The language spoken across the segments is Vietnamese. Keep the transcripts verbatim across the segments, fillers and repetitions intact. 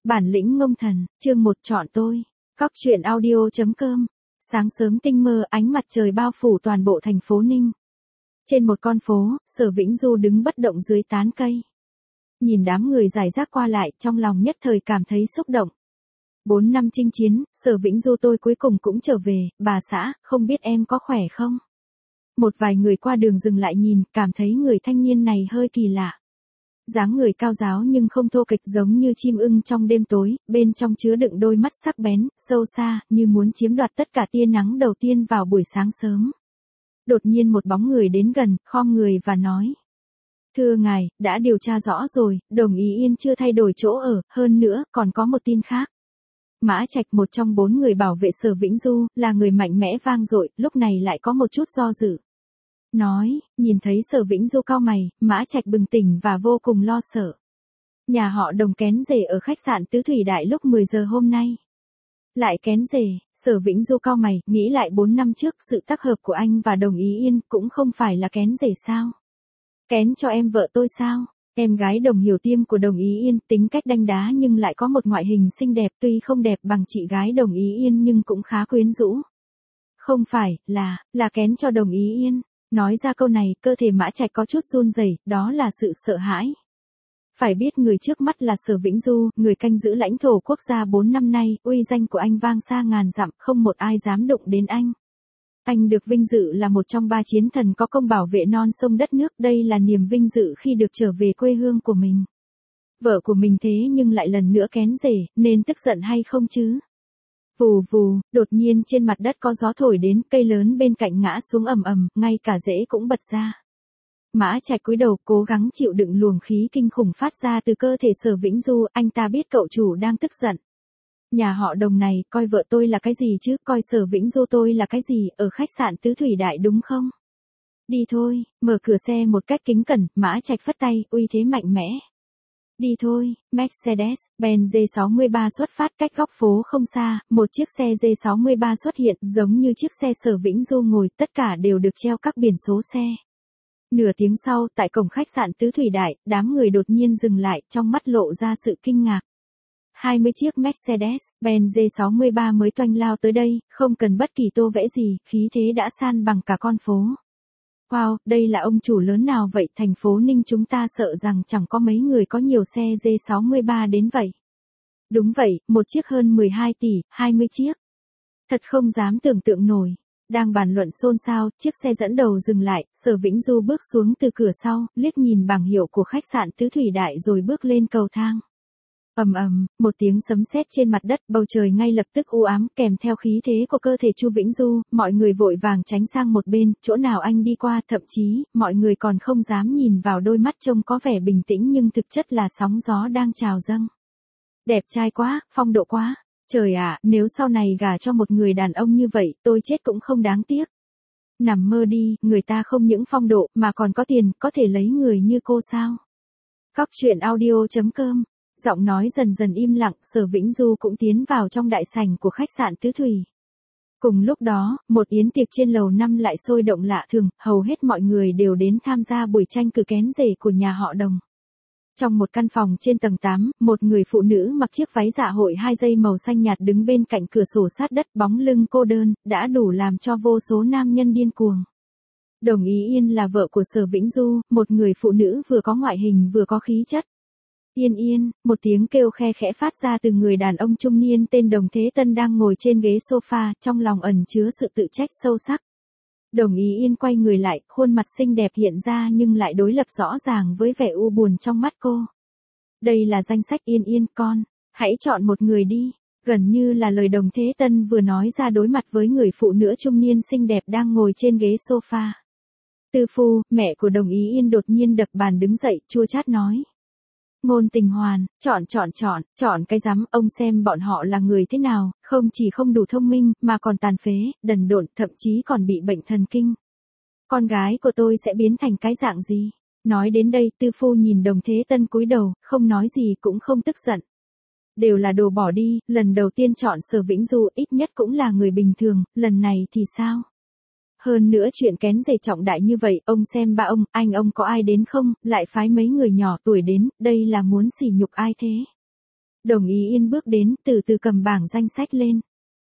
Bản lĩnh ngông thần, chương một chọn tôi. Cóc truyện audio chấm com. Sáng sớm tinh mơ, ánh mặt trời bao phủ toàn bộ thành phố Ninh. Trên một con phố, Sở Vĩnh Du đứng bất động dưới tán cây. Nhìn đám người rải rác qua lại, trong lòng nhất thời cảm thấy xúc động. Bốn năm chinh chiến, Sở Vĩnh Du tôi cuối cùng cũng trở về, bà xã, không biết em có khỏe không? Một vài người qua đường dừng lại nhìn, cảm thấy người thanh niên này hơi kỳ lạ. Dáng người cao ráo nhưng không thô kệch giống như chim ưng trong đêm tối, bên trong chứa đựng đôi mắt sắc bén, sâu xa, như muốn chiếm đoạt tất cả tia nắng đầu tiên vào buổi sáng sớm. Đột nhiên một bóng người đến gần, khom người và nói. Thưa ngài, đã điều tra rõ rồi, Đồng Ý Yên chưa thay đổi chỗ ở, hơn nữa, còn có một tin khác. Mã Trạch, một trong bốn người bảo vệ Sở Vĩnh Du, là người mạnh mẽ vang dội, lúc này lại có một chút do dự. Nói, nhìn thấy Sở Vĩnh Du cau mày, Mã Trạch bừng tỉnh và vô cùng lo sợ. Nhà họ Đồng kén rể ở khách sạn Tứ Thủy Đại lúc mười giờ hôm nay. Lại kén rể, Sở Vĩnh Du cau mày, nghĩ lại bốn năm trước sự tác hợp của anh và Đồng Ý Yên cũng không phải là kén rể sao? Kén cho em vợ tôi sao? Em gái Đồng Hiểu Tiêm của Đồng Ý Yên tính cách đanh đá nhưng lại có một ngoại hình xinh đẹp, tuy không đẹp bằng chị gái Đồng Ý Yên nhưng cũng khá quyến rũ. Không phải, là, là kén cho Đồng Ý Yên. Nói ra câu này, cơ thể Mã Trạch có chút run rẩy, đó là sự sợ hãi. Phải biết người trước mắt là Sở Vĩnh Du, người canh giữ lãnh thổ quốc gia bốn năm nay, uy danh của anh vang xa ngàn dặm, không một ai dám đụng đến anh. Anh được vinh dự là một trong ba chiến thần có công bảo vệ non sông đất nước, đây là niềm vinh dự khi được trở về quê hương của mình. Vợ của mình thế nhưng lại lần nữa kén rể, nên tức giận hay không chứ? Vù vù, đột nhiên trên mặt đất có gió thổi đến, cây lớn bên cạnh ngã xuống ầm ầm, ngay cả rễ cũng bật ra. Mã Trạch cúi đầu cố gắng chịu đựng luồng khí kinh khủng phát ra từ cơ thể Sở Vĩnh Du, anh ta biết cậu chủ đang tức giận. Nhà họ Đồng này, coi vợ tôi là cái gì chứ, coi Sở Vĩnh Du tôi là cái gì, ở khách sạn Tứ Thủy Đại đúng không? Đi thôi, mở cửa xe một cách kính cẩn, Mã Trạch phất tay, uy thế mạnh mẽ. Đi thôi, Mercedes-Benz G sáu mươi ba xuất phát cách góc phố không xa, một chiếc xe G sáu mươi ba xuất hiện giống như chiếc xe Sở Vĩnh Du ngồi, tất cả đều được treo các biển số xe. Nửa tiếng sau, tại cổng khách sạn Tứ Thủy Đại, đám người đột nhiên dừng lại, trong mắt lộ ra sự kinh ngạc. hai mươi chiếc Mercedes-Benz G sáu mươi ba mới toanh lao tới đây, không cần bất kỳ tô vẽ gì, khí thế đã san bằng cả con phố. Wow, đây là ông chủ lớn nào vậy? Thành phố Ninh chúng ta sợ rằng chẳng có mấy người có nhiều xe G sáu mươi ba đến vậy. Đúng vậy, một chiếc hơn mười hai tỷ, hai mươi chiếc. Thật không dám tưởng tượng nổi. Đang bàn luận xôn xao, chiếc xe dẫn đầu dừng lại, Sở Vĩnh Du bước xuống từ cửa sau, liếc nhìn bảng hiệu của khách sạn Tứ Thủy Đại rồi bước lên cầu thang. Ầm ầm, một tiếng sấm sét trên mặt đất, bầu trời ngay lập tức u ám, kèm theo khí thế của cơ thể Chu Vĩnh Du, mọi người vội vàng tránh sang một bên, chỗ nào anh đi qua, thậm chí, mọi người còn không dám nhìn vào đôi mắt trông có vẻ bình tĩnh nhưng thực chất là sóng gió đang trào dâng. Đẹp trai quá, phong độ quá, trời ạ, nếu sau này gả cho một người đàn ông như vậy, tôi chết cũng không đáng tiếc. Nằm mơ đi, người ta không những phong độ, mà còn có tiền, có thể lấy người như cô sao? Cóc truyện audio chấm com. Giọng nói dần dần im lặng, Sở Vĩnh Du cũng tiến vào trong đại sảnh của khách sạn Tứ Thủy. Cùng lúc đó, một yến tiệc trên lầu năm lại sôi động lạ thường, hầu hết mọi người đều đến tham gia buổi tranh cử kén rể của nhà họ Đồng. Trong một căn phòng trên tầng tám, một người phụ nữ mặc chiếc váy dạ hội hai dây màu xanh nhạt đứng bên cạnh cửa sổ sát đất, bóng lưng cô đơn, đã đủ làm cho vô số nam nhân điên cuồng. Đồng Ý Yên là vợ của Sở Vĩnh Du, một người phụ nữ vừa có ngoại hình vừa có khí chất. Yên Yên, một tiếng kêu khe khẽ phát ra từ người đàn ông trung niên tên Đồng Thế Tân đang ngồi trên ghế sofa, trong lòng ẩn chứa sự tự trách sâu sắc. Đồng Ý Yên quay người lại, khuôn mặt xinh đẹp hiện ra nhưng lại đối lập rõ ràng với vẻ u buồn trong mắt cô. Đây là danh sách Yên Yên con, hãy chọn một người đi, gần như là lời Đồng Thế Tân vừa nói ra đối mặt với người phụ nữ trung niên xinh đẹp đang ngồi trên ghế sofa. Tư phu, mẹ của Đồng Ý Yên đột nhiên đập bàn đứng dậy, chua chát nói. Ngôn Tình Hoàn, chọn chọn chọn, chọn cái rắm, ông xem bọn họ là người thế nào, không chỉ không đủ thông minh, mà còn tàn phế, đần độn, thậm chí còn bị bệnh thần kinh. Con gái của tôi sẽ biến thành cái dạng gì? Nói đến đây, Tư phu nhìn Đồng Thế Tân cúi đầu, không nói gì cũng không tức giận. Đều là đồ bỏ đi, lần đầu tiên chọn Sở Vĩnh Du ít nhất cũng là người bình thường, lần này thì sao? Hơn nữa chuyện kén rể trọng đại như vậy, ông xem ba ông, anh ông có ai đến không, lại phái mấy người nhỏ tuổi đến, đây là muốn sỉ nhục ai thế? Đồng Ý Yên bước đến, từ từ cầm bảng danh sách lên.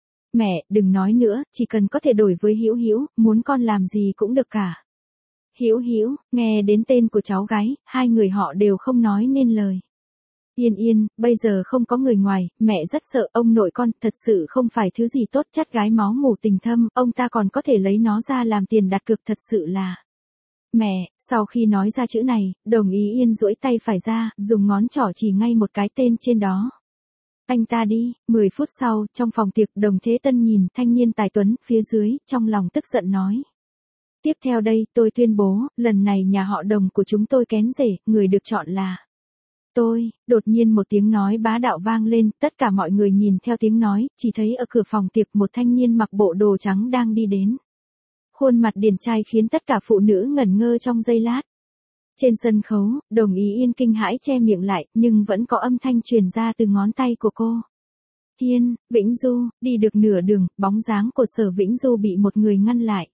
Mẹ, đừng nói nữa, chỉ cần có thể đổi với Hữu Hữu, muốn con làm gì cũng được cả. Hữu Hữu, nghe đến tên của cháu gái, hai người họ đều không nói nên lời. Yên Yên, bây giờ không có người ngoài, mẹ rất sợ ông nội con, thật sự không phải thứ gì tốt, chắt gái máu mủ tình thâm, ông ta còn có thể lấy nó ra làm tiền đặt cược, thật sự là. Mẹ, sau khi nói ra chữ này, Đồng Ý Yên duỗi tay phải ra, dùng ngón trỏ chỉ ngay một cái tên trên đó. Anh ta đi. Mười phút sau, trong phòng tiệc, Đồng Thế Tân nhìn thanh niên tài tuấn phía dưới, trong lòng tức giận nói. Tiếp theo đây, tôi tuyên bố, lần này nhà họ Đồng của chúng tôi kén rể, người được chọn là tôi. Đột nhiên một tiếng nói bá đạo vang lên, tất cả mọi người nhìn theo tiếng nói, chỉ thấy ở cửa phòng tiệc một thanh niên mặc bộ đồ trắng đang đi đến. Khuôn mặt điển trai khiến tất cả phụ nữ ngẩn ngơ trong giây lát. Trên sân khấu, Đồng Ý Yên kinh hãi che miệng lại, nhưng vẫn có âm thanh truyền ra từ ngón tay của cô. Thiên, Vĩnh Du, đi được nửa đường, bóng dáng của Sở Vĩnh Du bị một người ngăn lại.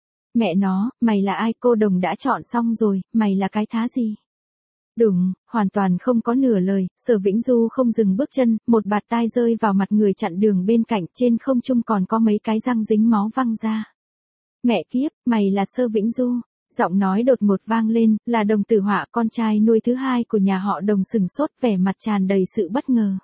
Mẹ nó, mày là ai? Cô Đồng đã chọn xong rồi, mày là cái thá gì? Đùng, hoàn toàn không có nửa lời, Sở Vĩnh Du không dừng bước chân, một bạt tai rơi vào mặt người chặn đường bên cạnh, trên không trung còn có mấy cái răng dính máu văng ra. Mẹ kiếp, mày là Sở Vĩnh Du. Giọng nói đột ngột vang lên, là Đồng Tử Họa, con trai nuôi thứ hai của nhà họ Đồng, sừng sốt, vẻ mặt tràn đầy sự bất ngờ.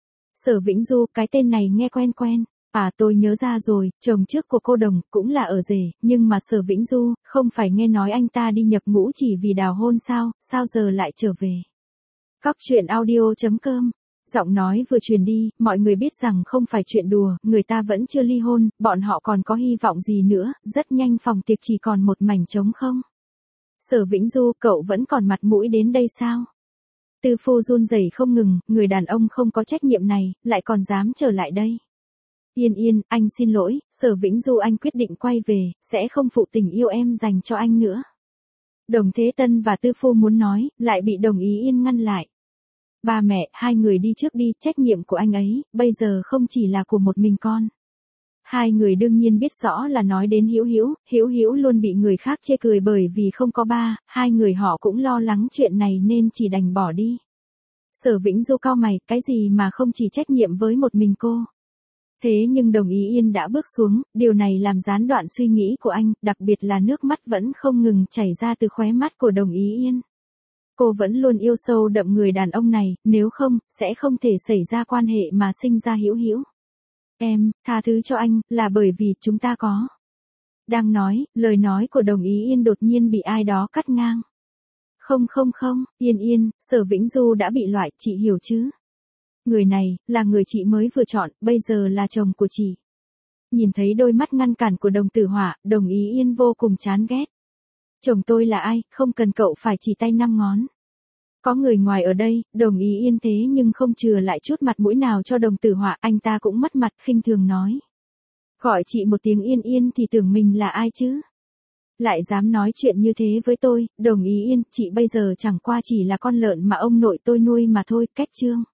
Sở Vĩnh Du, cái tên này nghe quen quen. À, tôi nhớ ra rồi, chồng trước của cô Đồng, cũng là ở rể, nhưng mà Sở Vĩnh Du, không phải nghe nói anh ta đi nhập ngũ chỉ vì đào hôn sao, sao giờ lại trở về. Cóc truyện audio chấm com. Giọng nói vừa truyền đi, mọi người biết rằng không phải chuyện đùa, người ta vẫn chưa ly hôn, bọn họ còn có hy vọng gì nữa, rất nhanh phòng tiệc chỉ còn một mảnh trống không. Sở Vĩnh Du, cậu vẫn còn mặt mũi đến đây sao? Tư Phu run rẩy không ngừng, người đàn ông không có trách nhiệm này, lại còn dám trở lại đây. Yên Yên, anh xin lỗi, Sở Vĩnh Du, anh quyết định quay về, sẽ không phụ tình yêu em dành cho anh nữa. Đồng Thế Tân và Tư Phu muốn nói, lại bị Đồng Ý Yên ngăn lại. Ba mẹ, hai người đi trước đi, trách nhiệm của anh ấy, bây giờ không chỉ là của một mình con. Hai người đương nhiên biết rõ là nói đến Hữu Hữu, Hữu Hữu luôn bị người khác chê cười bởi vì không có ba, hai người họ cũng lo lắng chuyện này nên chỉ đành bỏ đi. Sở Vĩnh Du cau mày, cái gì mà không chỉ trách nhiệm với một mình cô. Thế nhưng Đồng Ý Yên đã bước xuống, điều này làm gián đoạn suy nghĩ của anh, đặc biệt là nước mắt vẫn không ngừng chảy ra từ khóe mắt của Đồng Ý Yên. Cô vẫn luôn yêu sâu đậm người đàn ông này, nếu không, sẽ không thể xảy ra quan hệ mà sinh ra Hữu Hữu. Em, tha thứ cho anh, là bởi vì chúng ta có. Đang nói, lời nói của Đồng Ý Yên đột nhiên bị ai đó cắt ngang. Không không không, Yên Yên, Sở Vĩnh Du đã bị loại, chị hiểu chứ? Người này, là người chị mới vừa chọn, bây giờ là chồng của chị. Nhìn thấy đôi mắt ngăn cản của Đồng Tử Họa, Đồng Ý Yên vô cùng chán ghét. Chồng tôi là ai, không cần cậu phải chỉ tay năm ngón. Có người ngoài ở đây, Đồng Ý Yên thế nhưng không chừa lại chút mặt mũi nào cho Đồng Tử Họa, anh ta cũng mất mặt, khinh thường nói. Gọi chị một tiếng Yên Yên thì tưởng mình là ai chứ? Lại dám nói chuyện như thế với tôi, Đồng Ý Yên, chị bây giờ chẳng qua chỉ là con lợn mà ông nội tôi nuôi mà thôi, cách chương.